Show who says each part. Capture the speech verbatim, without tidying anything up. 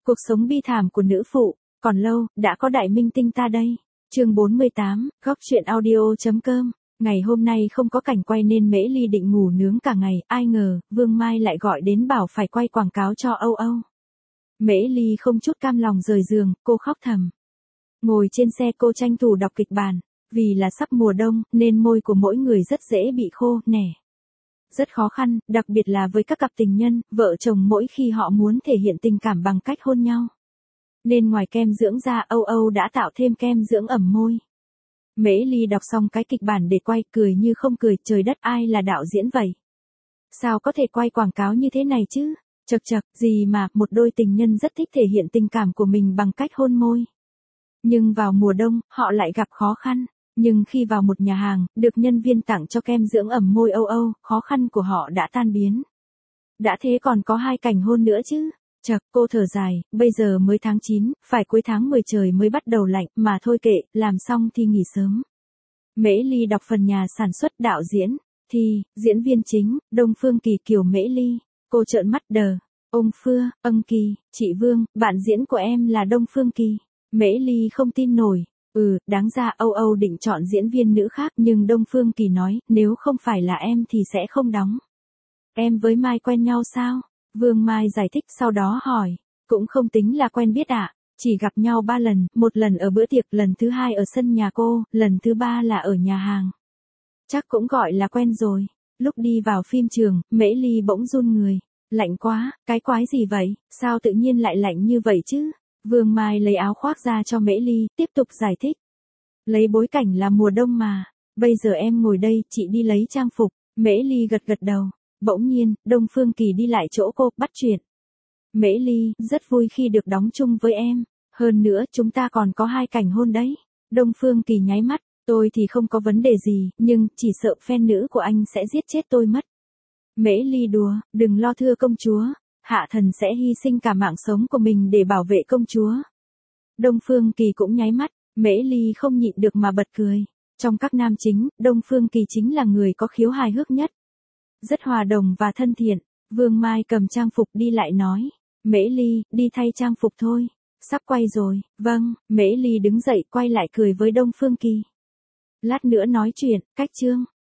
Speaker 1: Cuộc sống bi thảm của nữ phụ, còn lâu, đã có đại minh tinh ta đây. Chương bốn mươi tám, góc truyện audio.com. Ngày hôm nay không có cảnh quay nên Mễ Ly định ngủ nướng cả ngày, ai ngờ, Vương Mai lại gọi đến bảo phải quay quảng cáo cho Âu Âu. Mễ Ly không chút cam lòng rời giường, cô khóc thầm. Ngồi trên xe cô tranh thủ đọc kịch bản, vì là sắp mùa đông nên môi của mỗi người rất dễ bị khô, nẻ. Rất khó khăn, đặc biệt là với các cặp tình nhân, vợ chồng mỗi khi họ muốn thể hiện tình cảm bằng cách hôn nhau. Nên ngoài kem dưỡng da, Âu Âu đã tạo thêm kem dưỡng ẩm môi. Mễ Ly đọc xong cái kịch bản để quay, cười như không cười, trời đất, ai là đạo diễn vậy? Sao có thể quay quảng cáo như thế này chứ? Chật chật, gì mà, một đôi tình nhân rất thích thể hiện tình cảm của mình bằng cách hôn môi. Nhưng vào mùa đông, họ lại gặp khó khăn. Nhưng khi vào một nhà hàng, được nhân viên tặng cho kem dưỡng ẩm môi Âu Âu, khó khăn của họ đã tan biến. Đã thế còn có hai cảnh hôn nữa chứ. Chật, cô thở dài, bây giờ mới tháng chín, phải cuối tháng mười trời mới bắt đầu lạnh, mà thôi kệ, làm xong thì nghỉ sớm. Mễ Ly đọc phần nhà sản xuất, đạo diễn, thì, diễn viên chính, Đông Phương Kỳ, Kiều Mễ Ly. Cô trợn mắt đờ. Ông Phưa, âng Kỳ, chị Vương, bạn diễn của em là Đông Phương Kỳ. Mễ Ly không tin nổi. Ừ, đáng ra Âu Âu định chọn diễn viên nữ khác, nhưng Đông Phương Kỳ nói, nếu không phải là em thì sẽ không đóng. Em với Mai quen nhau sao? Vương Mai giải thích, sau đó hỏi. Cũng không tính là quen biết ạ, chỉ gặp nhau ba lần, một lần ở bữa tiệc, lần thứ hai ở sân nhà cô, lần thứ ba là ở nhà hàng. Chắc cũng gọi là quen rồi. Lúc đi vào phim trường, Mễ Ly bỗng run người. Lạnh quá, cái quái gì vậy, sao tự nhiên lại lạnh như vậy chứ? Vương Mai lấy áo khoác ra cho Mễ Ly, tiếp tục giải thích. Lấy bối cảnh là mùa đông mà, bây giờ em ngồi đây, chị đi lấy trang phục. Mễ Ly gật gật đầu. Bỗng nhiên, Đông Phương Kỳ đi lại chỗ cô, bắt chuyện. Mễ Ly, rất vui khi được đóng chung với em. Hơn nữa, chúng ta còn có hai cảnh hôn đấy. Đông Phương Kỳ nháy mắt, tôi thì không có vấn đề gì, nhưng, chỉ sợ fan nữ của anh sẽ giết chết tôi mất. Mễ Ly đùa, đừng lo thưa công chúa. Hạ thần sẽ hy sinh cả mạng sống của mình để bảo vệ công chúa. Đông Phương Kỳ cũng nháy mắt, Mễ Ly không nhịn được mà bật cười. Trong các nam chính, Đông Phương Kỳ chính là người có khiếu hài hước nhất. Rất hòa đồng và thân thiện. Vương Mai cầm trang phục đi lại nói. Mễ Ly, đi thay trang phục thôi. Sắp quay rồi. Vâng, Mễ Ly đứng dậy quay lại cười với Đông Phương Kỳ. Lát nữa nói chuyện, cách chương.